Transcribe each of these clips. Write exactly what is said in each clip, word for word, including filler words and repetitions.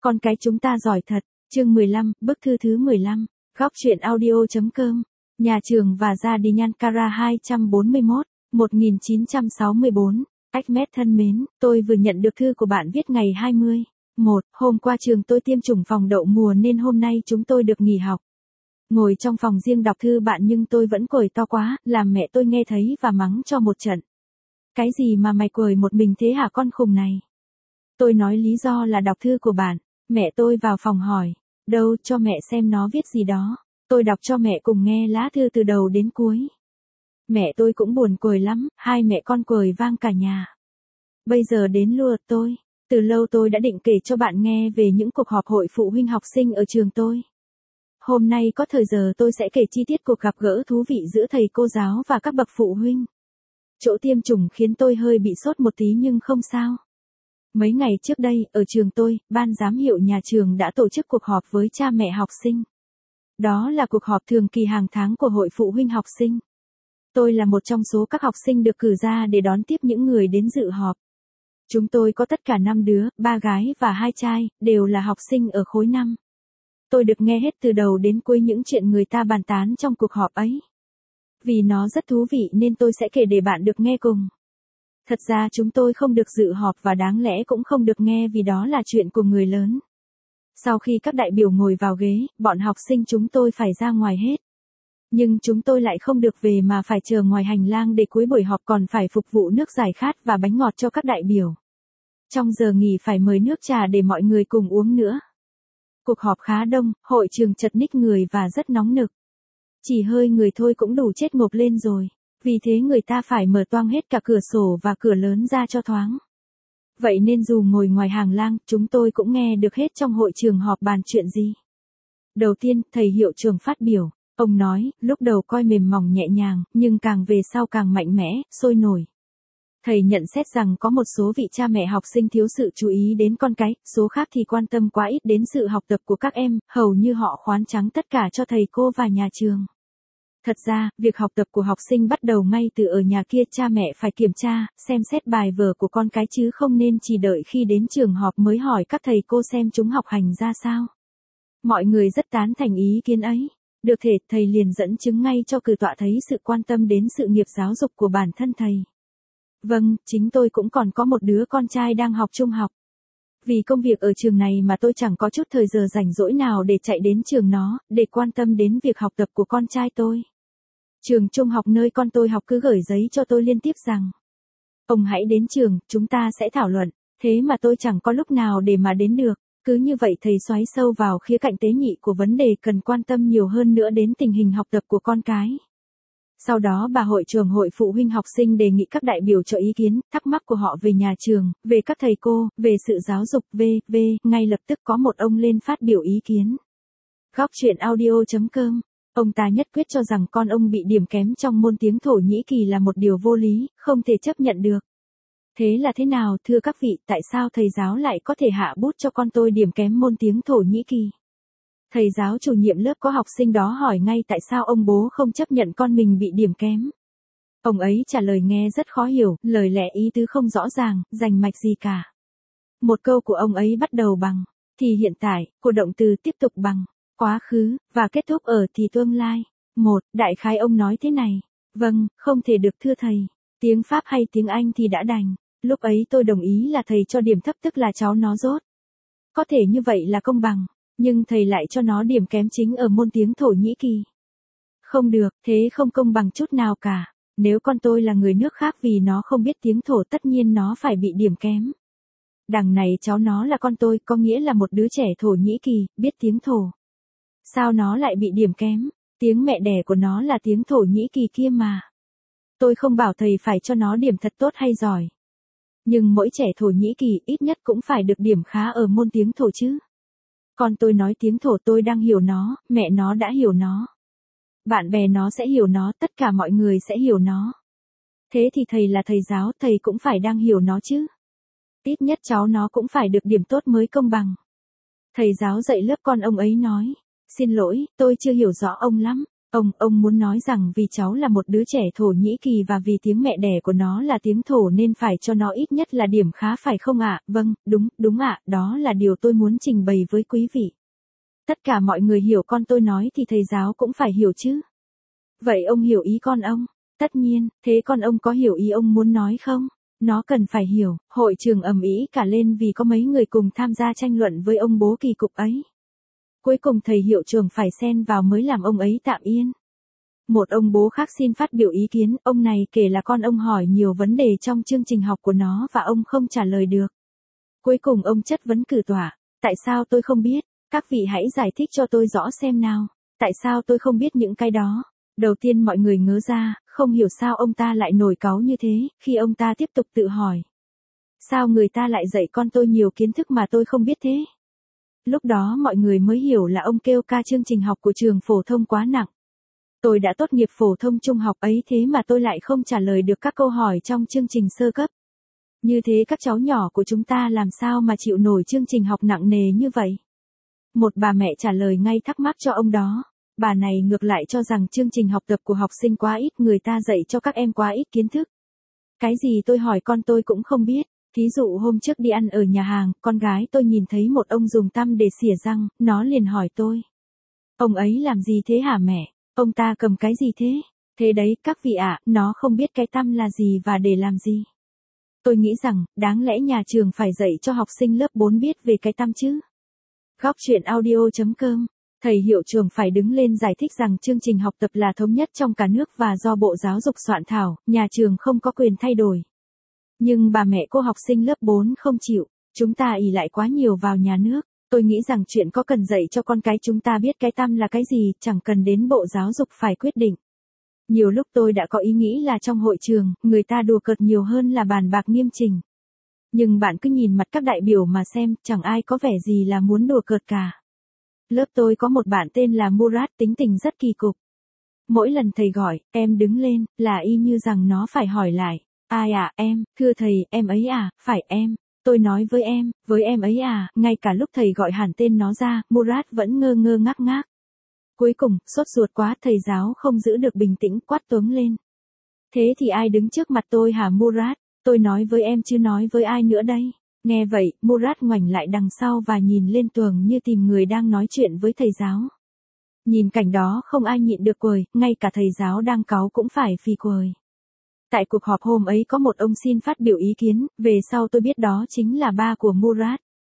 Con cái chúng ta giỏi thật. Chương mười lăm, bức thư thứ mười lăm. Góc truyện audio.com. Nhà trường và gia đình Ankara hai trăm bốn mươi mốt, một nghìn chín trăm sáu mươi bốn. Ahmed thân mến, tôi vừa nhận được thư của bạn viết ngày hai mươi. một. Hôm qua trường tôi tiêm chủng phòng đậu mùa nên hôm nay chúng tôi được nghỉ học. Ngồi trong phòng riêng đọc thư bạn nhưng tôi vẫn cười to quá, làm mẹ tôi nghe thấy và mắng cho một trận. Cái gì mà mày cười một mình thế hả con khùng này? Tôi nói lý do là đọc thư của bạn. Mẹ tôi vào phòng hỏi, đâu cho mẹ xem nó viết gì đó. Tôi đọc cho mẹ cùng nghe lá thư từ đầu đến cuối. Mẹ tôi cũng buồn cười lắm, hai mẹ con cười vang cả nhà. Bây giờ đến lượt tôi. Từ lâu tôi đã định kể cho bạn nghe về những cuộc họp hội phụ huynh học sinh ở trường tôi. Hôm nay có thời giờ tôi sẽ kể chi tiết cuộc gặp gỡ thú vị giữa thầy cô giáo và các bậc phụ huynh. Chỗ tiêm chủng khiến tôi hơi bị sốt một tí nhưng không sao. Mấy ngày trước đây, ở trường tôi, ban giám hiệu nhà trường đã tổ chức cuộc họp với cha mẹ học sinh. Đó là cuộc họp thường kỳ hàng tháng của hội phụ huynh học sinh. Tôi là một trong số các học sinh được cử ra để đón tiếp những người đến dự họp. Chúng tôi có tất cả năm đứa, ba gái và hai trai, đều là học sinh ở khối năm. Tôi được nghe hết từ đầu đến cuối những chuyện người ta bàn tán trong cuộc họp ấy. Vì nó rất thú vị nên tôi sẽ kể để bạn được nghe cùng. Thật ra chúng tôi không được dự họp và đáng lẽ cũng không được nghe vì đó là chuyện của người lớn. Sau khi các đại biểu ngồi vào ghế, bọn học sinh chúng tôi phải ra ngoài hết. Nhưng chúng tôi lại không được về mà phải chờ ngoài hành lang để cuối buổi họp còn phải phục vụ nước giải khát và bánh ngọt cho các đại biểu. Trong giờ nghỉ phải mời nước trà để mọi người cùng uống nữa. Cuộc họp khá đông, hội trường chật ních người và rất nóng nực. Chỉ hơi người thôi cũng đủ chết ngộp lên rồi. Vì thế người ta phải mở toang hết cả cửa sổ và cửa lớn ra cho thoáng. Vậy nên dù ngồi ngoài hàng lang, chúng tôi cũng nghe được hết trong hội trường họp bàn chuyện gì. Đầu tiên, thầy hiệu trưởng phát biểu. Ông nói, lúc đầu coi mềm mỏng nhẹ nhàng, nhưng càng về sau càng mạnh mẽ, sôi nổi. Thầy nhận xét rằng có một số vị cha mẹ học sinh thiếu sự chú ý đến con cái, số khác thì quan tâm quá ít đến sự học tập của các em, hầu như họ khoán trắng tất cả cho thầy cô và nhà trường. Thật ra, việc học tập của học sinh bắt đầu ngay từ ở nhà kia, cha mẹ phải kiểm tra, xem xét bài vở của con cái chứ không nên chỉ đợi khi đến trường họp mới hỏi các thầy cô xem chúng học hành ra sao. Mọi người rất tán thành ý kiến ấy. Được thể, thầy liền dẫn chứng ngay cho cử tọa thấy sự quan tâm đến sự nghiệp giáo dục của bản thân thầy. Vâng, chính tôi cũng còn có một đứa con trai đang học trung học. Vì công việc ở trường này mà tôi chẳng có chút thời giờ rảnh rỗi nào để chạy đến trường nó, để quan tâm đến việc học tập của con trai tôi. Trường trung học nơi con tôi học cứ gửi giấy cho tôi liên tiếp rằng, ông hãy đến trường, chúng ta sẽ thảo luận, thế mà tôi chẳng có lúc nào để mà đến được. Cứ như vậy thầy xoáy sâu vào khía cạnh tế nhị của vấn đề cần quan tâm nhiều hơn nữa đến tình hình học tập của con cái. Sau đó bà hội trưởng hội phụ huynh học sinh đề nghị các đại biểu cho ý kiến, thắc mắc của họ về nhà trường, về các thầy cô, về sự giáo dục, vân vân Ngay lập tức có một ông lên phát biểu ý kiến. Góc truyện audio.com. Ông ta nhất quyết cho rằng con ông bị điểm kém trong môn tiếng Thổ Nhĩ Kỳ là một điều vô lý, không thể chấp nhận được. Thế là thế nào, thưa các vị, tại sao thầy giáo lại có thể hạ bút cho con tôi điểm kém môn tiếng Thổ Nhĩ Kỳ? Thầy giáo chủ nhiệm lớp có học sinh đó hỏi ngay tại sao ông bố không chấp nhận con mình bị điểm kém. Ông ấy trả lời nghe rất khó hiểu, lời lẽ ý tứ không rõ ràng, rành mạch gì cả. Một câu của ông ấy bắt đầu bằng, thì hiện tại, của động từ tiếp tục bằng, quá khứ, và kết thúc ở thì tương lai. Một, đại khái ông nói thế này, vâng, không thể được thưa thầy, tiếng Pháp hay tiếng Anh thì đã đành. Lúc ấy tôi đồng ý là thầy cho điểm thấp tức là cháu nó dốt. Có thể như vậy là công bằng, nhưng thầy lại cho nó điểm kém chính ở môn tiếng Thổ Nhĩ Kỳ. Không được, thế không công bằng chút nào cả. Nếu con tôi là người nước khác vì nó không biết tiếng Thổ tất nhiên nó phải bị điểm kém. Đằng này cháu nó là con tôi, có nghĩa là một đứa trẻ Thổ Nhĩ Kỳ, biết tiếng Thổ. Sao nó lại bị điểm kém? Tiếng mẹ đẻ của nó là tiếng Thổ Nhĩ Kỳ kia mà. Tôi không bảo thầy phải cho nó điểm thật tốt hay giỏi. Nhưng mỗi trẻ Thổ Nhĩ Kỳ ít nhất cũng phải được điểm khá ở môn tiếng Thổ chứ. Con tôi nói tiếng Thổ tôi đang hiểu nó, mẹ nó đã hiểu nó. Bạn bè nó sẽ hiểu nó, tất cả mọi người sẽ hiểu nó. Thế thì thầy là thầy giáo, thầy cũng phải đang hiểu nó chứ. Ít nhất cháu nó cũng phải được điểm tốt mới công bằng. Thầy giáo dạy lớp con ông ấy nói, xin lỗi, tôi chưa hiểu rõ ông lắm. Ông, ông muốn nói rằng vì cháu là một đứa trẻ Thổ Nhĩ Kỳ và vì tiếng mẹ đẻ của nó là tiếng Thổ nên phải cho nó ít nhất là điểm khá phải không ạ? Vâng, đúng, đúng ạ, đó là điều tôi muốn trình bày với quý vị. Tất cả mọi người hiểu con tôi nói thì thầy giáo cũng phải hiểu chứ. Vậy ông hiểu ý con ông? Tất nhiên, thế con ông có hiểu ý ông muốn nói không? Nó cần phải hiểu. Hội trường ầm ĩ cả lên vì có mấy người cùng tham gia tranh luận với ông bố kỳ cục ấy. Cuối cùng thầy hiệu trưởng phải xen vào mới làm ông ấy tạm yên. Một ông bố khác xin phát biểu ý kiến, ông này kể là con ông hỏi nhiều vấn đề trong chương trình học của nó và ông không trả lời được. Cuối cùng ông chất vấn cử tỏa, tại sao tôi không biết, các vị hãy giải thích cho tôi rõ xem nào, tại sao tôi không biết những cái đó. Đầu tiên mọi người ngớ ra, không hiểu sao ông ta lại nổi cáu như thế, khi ông ta tiếp tục tự hỏi. Sao người ta lại dạy con tôi nhiều kiến thức mà tôi không biết thế? Lúc đó mọi người mới hiểu là ông kêu ca chương trình học của trường phổ thông quá nặng. Tôi đã tốt nghiệp phổ thông trung học ấy thế mà tôi lại không trả lời được các câu hỏi trong chương trình sơ cấp. Như thế các cháu nhỏ của chúng ta làm sao mà chịu nổi chương trình học nặng nề như vậy? Một bà mẹ trả lời ngay thắc mắc cho ông đó. Bà này ngược lại cho rằng chương trình học tập của học sinh quá ít, người ta dạy cho các em quá ít kiến thức. Cái gì tôi hỏi con tôi cũng không biết. Thí dụ hôm trước đi ăn ở nhà hàng, con gái tôi nhìn thấy một ông dùng tăm để xỉa răng, nó liền hỏi tôi. Ông ấy làm gì thế hả mẹ? Ông ta cầm cái gì thế? Thế đấy, các vị ạ, nó không biết cái tăm là gì và để làm gì. Tôi nghĩ rằng, đáng lẽ nhà trường phải dạy cho học sinh lớp bốn biết về cái tăm chứ. Góc truyện audio chấm com. Thầy hiệu trưởng phải đứng lên giải thích rằng chương trình học tập là thống nhất trong cả nước và do Bộ Giáo dục soạn thảo, nhà trường không có quyền thay đổi. Nhưng bà mẹ cô học sinh lớp bốn không chịu, chúng ta ỷ lại quá nhiều vào nhà nước. Tôi nghĩ rằng chuyện có cần dạy cho con cái chúng ta biết cái tăm là cái gì, chẳng cần đến Bộ Giáo dục phải quyết định. Nhiều lúc tôi đã có ý nghĩ là trong hội trường, người ta đùa cợt nhiều hơn là bàn bạc nghiêm chỉnh. Nhưng bạn cứ nhìn mặt các đại biểu mà xem, chẳng ai có vẻ gì là muốn đùa cợt cả. Lớp tôi có một bạn tên là Murat, tính tình rất kỳ cục. Mỗi lần thầy gọi, em đứng lên, là y như rằng nó phải hỏi lại. Ai à, em, thưa thầy, em ấy à, phải em. Tôi nói với em, với em ấy à, ngay cả lúc thầy gọi hẳn tên nó ra, Murat vẫn ngơ ngơ ngác ngác. Cuối cùng, sốt ruột quá, thầy giáo không giữ được bình tĩnh, quát toáng lên. Thế thì ai đứng trước mặt tôi hả Murat? Tôi nói với em chứ nói với ai nữa đây? Nghe vậy, Murat ngoảnh lại đằng sau và nhìn lên tường như tìm người đang nói chuyện với thầy giáo. Nhìn cảnh đó không ai nhịn được cười, ngay cả thầy giáo đang cáu cũng phải phì cười. Tại cuộc họp hôm ấy có một ông xin phát biểu ý kiến, về sau tôi biết đó chính là ba của Murat.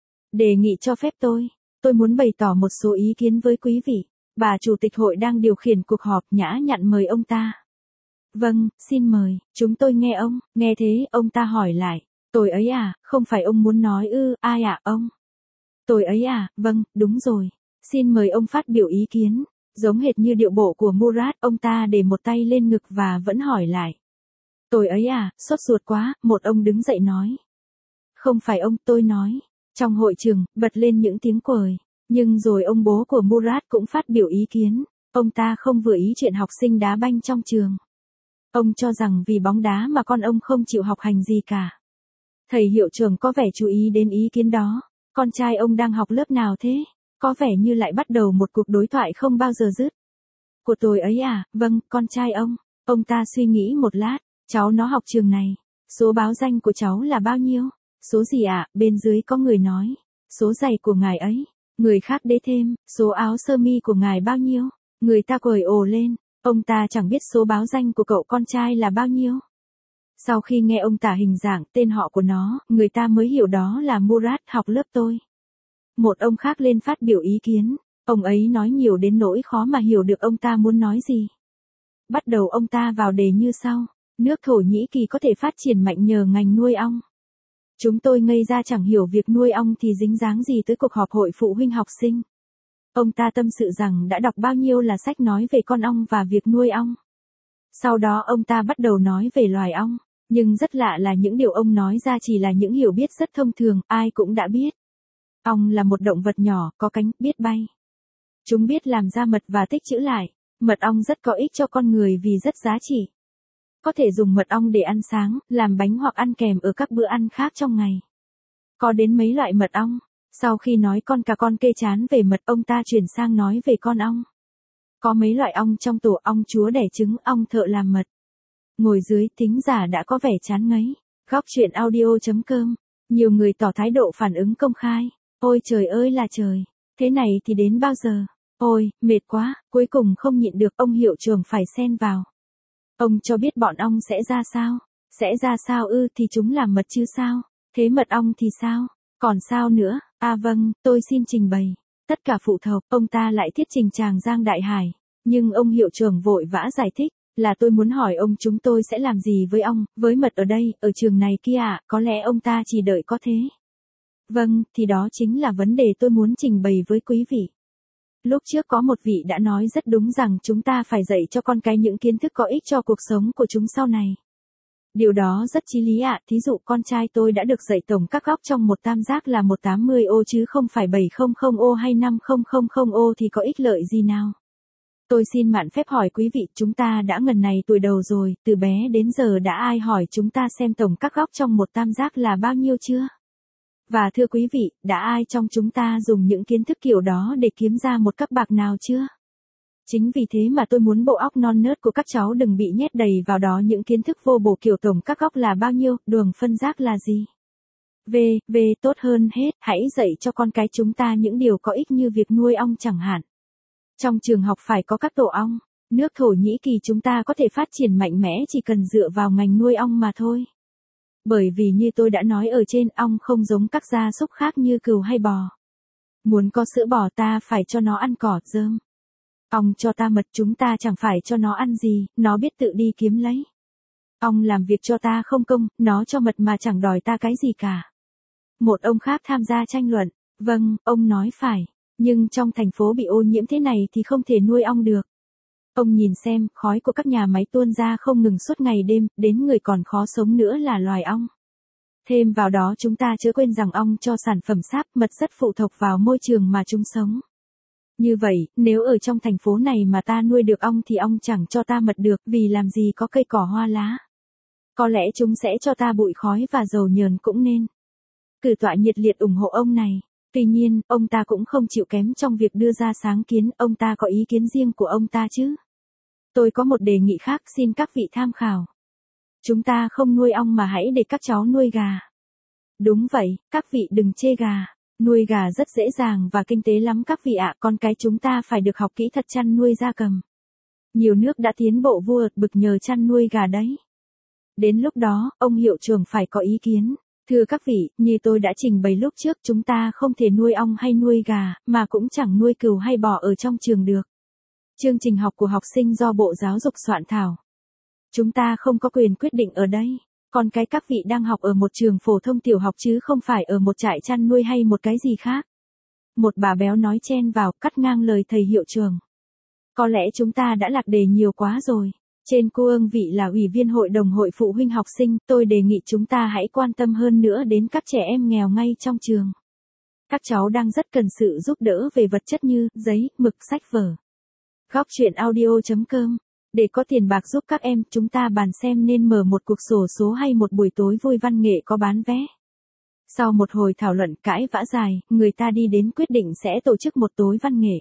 Đề nghị cho phép tôi, tôi muốn bày tỏ một số ý kiến với quý vị. Bà chủ tịch hội đang điều khiển cuộc họp nhã nhặn mời ông ta. Vâng, xin mời, chúng tôi nghe ông. Nghe thế, ông ta hỏi lại. Tôi ấy à, không phải ông muốn nói ư, ai ạ à, ông? Tôi ấy à, vâng, đúng rồi. Xin mời ông phát biểu ý kiến. Giống hệt như điệu bộ của Murat, ông ta để một tay lên ngực và vẫn hỏi lại. Tôi ấy à, sốt ruột quá, một ông đứng dậy nói. Không phải ông, tôi nói. Trong hội trường, bật lên những tiếng cười. Nhưng rồi ông bố của Murat cũng phát biểu ý kiến. Ông ta không vừa ý chuyện học sinh đá banh trong trường. Ông cho rằng vì bóng đá mà con ông không chịu học hành gì cả. Thầy hiệu trưởng có vẻ chú ý đến ý kiến đó. Con trai ông đang học lớp nào thế? Có vẻ như lại bắt đầu một cuộc đối thoại không bao giờ dứt. Của tôi ấy à, vâng, con trai ông. Ông ta suy nghĩ một lát, cháu nó học trường này. Số báo danh của cháu là bao nhiêu? Số gì ạ? À? Bên dưới có người nói. Số giày của ngài ấy. Người khác đế thêm, số áo sơ mi của ngài bao nhiêu? Người ta cười ồ lên. Ông ta chẳng biết số báo danh của cậu con trai là bao nhiêu. Sau khi nghe ông tả hình dạng tên họ của nó, người ta mới hiểu đó là Murat học lớp tôi. Một ông khác lên phát biểu ý kiến. Ông ấy nói nhiều đến nỗi khó mà hiểu được ông ta muốn nói gì. Bắt đầu ông ta vào đề như sau. Nước Thổ Nhĩ Kỳ có thể phát triển mạnh nhờ ngành nuôi ong. Chúng tôi ngây ra chẳng hiểu việc nuôi ong thì dính dáng gì tới cuộc họp hội phụ huynh học sinh. Ông ta tâm sự rằng đã đọc bao nhiêu là sách nói về con ong và việc nuôi ong. Sau đó ông ta bắt đầu nói về loài ong. Nhưng rất lạ là những điều ông nói ra chỉ là những hiểu biết rất thông thường, ai cũng đã biết. Ong là một động vật nhỏ, có cánh, biết bay. Chúng biết làm ra mật và tích trữ lại. Mật ong rất có ích cho con người vì rất giá trị. Có thể dùng mật ong để ăn sáng, làm bánh hoặc ăn kèm ở các bữa ăn khác trong ngày. Có đến mấy loại mật ong. Sau khi nói con cà con kê chán về mật, ông ta chuyển sang nói về con ong. Có mấy loại ong trong tổ: ong chúa đẻ trứng, ong thợ làm mật. Ngồi dưới thính giả đã có vẻ chán ngấy. Góc chuyện audio chấm com. Nhiều người tỏ thái độ phản ứng công khai. Ôi trời ơi là trời. Thế này thì đến bao giờ? Ôi, mệt quá. Cuối cùng không nhịn được, ông hiệu trưởng phải xen vào. Ông cho biết bọn ong sẽ ra sao? Sẽ ra sao ư? Thì chúng làm mật chứ sao? Thế mật ong thì sao? Còn sao nữa? À vâng, tôi xin trình bày. Tất cả phụ thuộc, ông ta lại thiết trình tràng Giang Đại Hải. Nhưng ông hiệu trưởng vội vã giải thích, là tôi muốn hỏi ông chúng tôi sẽ làm gì với ong, với mật ở đây, ở trường này kia ạ, à? Có lẽ ông ta chỉ đợi có thế. Vâng, thì đó chính là vấn đề tôi muốn trình bày với quý vị. Lúc trước có một vị đã nói rất đúng rằng chúng ta phải dạy cho con cái những kiến thức có ích cho cuộc sống của chúng sau này. Điều đó rất chí lý ạ, à. Thí dụ con trai tôi đã được dạy tổng các góc trong một tam giác là một trăm tám mươi ô chứ không phải bảy trăm ô hay năm trăm ô thì có ích lợi gì nào. Tôi xin mạn phép hỏi quý vị, chúng ta đã ngần này tuổi đầu rồi, từ bé đến giờ đã ai hỏi chúng ta xem tổng các góc trong một tam giác là bao nhiêu chưa? Và thưa quý vị, đã ai trong chúng ta dùng những kiến thức kiểu đó để kiếm ra một các bạc nào chưa? Chính vì thế mà tôi muốn bộ óc non nớt của các cháu đừng bị nhét đầy vào đó những kiến thức vô bổ kiểu tổng các góc là bao nhiêu, đường phân giác là gì. Về, về tốt hơn hết, hãy dạy cho con cái chúng ta những điều có ích như việc nuôi ong chẳng hạn. Trong trường học phải có các tổ ong. Nước Thổ Nhĩ Kỳ chúng ta có thể phát triển mạnh mẽ chỉ cần dựa vào ngành nuôi ong mà thôi. Bởi vì như tôi đã nói ở trên, ong không giống các gia súc khác như cừu hay bò. Muốn có sữa bò ta phải cho nó ăn cỏ, rơm. Ong cho ta mật chúng ta chẳng phải cho nó ăn gì, nó biết tự đi kiếm lấy. Ong làm việc cho ta không công, nó cho mật mà chẳng đòi ta cái gì cả. Một ông khác tham gia tranh luận, vâng, ông nói phải, nhưng trong thành phố bị ô nhiễm thế này thì không thể nuôi ong được. Ông nhìn xem, khói của các nhà máy tuôn ra không ngừng suốt ngày đêm, đến người còn khó sống nữa là loài ong. Thêm vào đó chúng ta chớ quên rằng ong cho sản phẩm sáp, mật rất phụ thuộc vào môi trường mà chúng sống. Như vậy, nếu ở trong thành phố này mà ta nuôi được ong thì ong chẳng cho ta mật được, vì làm gì có cây cỏ hoa lá. Có lẽ chúng sẽ cho ta bụi khói và dầu nhờn cũng nên. Cử tọa nhiệt liệt ủng hộ ông này. Tuy nhiên, ông ta cũng không chịu kém trong việc đưa ra sáng kiến, ông ta có ý kiến riêng của ông ta chứ. Tôi có một đề nghị khác, xin các vị tham khảo. Chúng ta không nuôi ong mà hãy để các cháu nuôi gà. Đúng vậy, các vị đừng chê gà. Nuôi gà rất dễ dàng và kinh tế lắm các vị ạ, con cái chúng ta phải được học kỹ thuật chăn nuôi gia cầm. Nhiều nước đã tiến bộ vua bực nhờ chăn nuôi gà đấy. Đến lúc đó, ông hiệu trưởng phải có ý kiến. Thưa các vị, như tôi đã trình bày lúc trước, chúng ta không thể nuôi ong hay nuôi gà, mà cũng chẳng nuôi cừu hay bò ở trong trường được. Chương trình học của học sinh do Bộ Giáo dục soạn thảo. Chúng ta không có quyền quyết định ở đây. Còn cái các vị đang học ở một trường phổ thông tiểu học chứ không phải ở một trại chăn nuôi hay một cái gì khác. Một bà béo nói chen vào, cắt ngang lời thầy hiệu trưởng. Có lẽ chúng ta đã lạc đề nhiều quá rồi. Trên cương vị là ủy viên hội đồng hội phụ huynh học sinh, tôi đề nghị chúng ta hãy quan tâm hơn nữa đến các trẻ em nghèo ngay trong trường. Các cháu đang rất cần sự giúp đỡ về vật chất như giấy, mực, sách vở. Góc chuyện audio chấm com. Để có tiền bạc giúp các em, chúng ta bàn xem nên mở một cuộc xổ số hay một buổi tối vui văn nghệ có bán vé. Sau một hồi thảo luận cãi vã dài, người ta đi đến quyết định sẽ tổ chức một tối văn nghệ.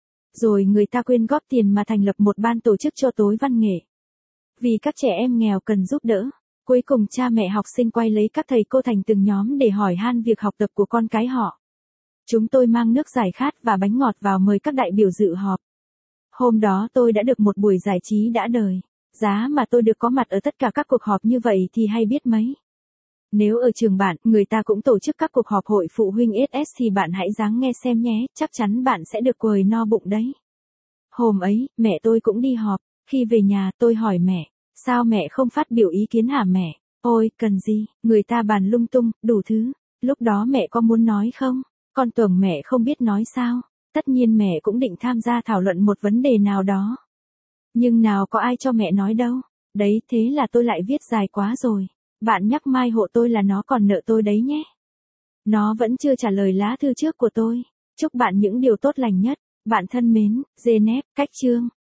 Rồi người ta quyên góp tiền mà thành lập một ban tổ chức cho tối văn nghệ. Vì các trẻ em nghèo cần giúp đỡ. Cuối cùng cha mẹ học sinh quay lấy các thầy cô thành từng nhóm để hỏi han việc học tập của con cái họ. Chúng tôi mang nước giải khát và bánh ngọt vào mời các đại biểu dự họp. Hôm đó tôi đã được một buổi giải trí đã đời. Giá mà tôi được có mặt ở tất cả các cuộc họp như vậy thì hay biết mấy. Nếu ở trường bạn, người ta cũng tổ chức các cuộc họp hội phụ huynh ét ét thì bạn hãy ráng nghe xem nhé, chắc chắn bạn sẽ được quời no bụng đấy. Hôm ấy, mẹ tôi cũng đi họp. Khi về nhà tôi hỏi mẹ, sao mẹ không phát biểu ý kiến hả mẹ? Ôi, cần gì, người ta bàn lung tung, đủ thứ. Lúc đó mẹ có muốn nói không? Con tưởng mẹ không biết nói sao? Tất nhiên mẹ cũng định tham gia thảo luận một vấn đề nào đó. Nhưng nào có ai cho mẹ nói đâu. Đấy, thế là tôi lại viết dài quá rồi. Bạn nhắc mai hộ tôi là nó còn nợ tôi đấy nhé. Nó vẫn chưa trả lời lá thư trước của tôi. Chúc bạn những điều tốt lành nhất. Bạn thân mến, Genep, cách chương.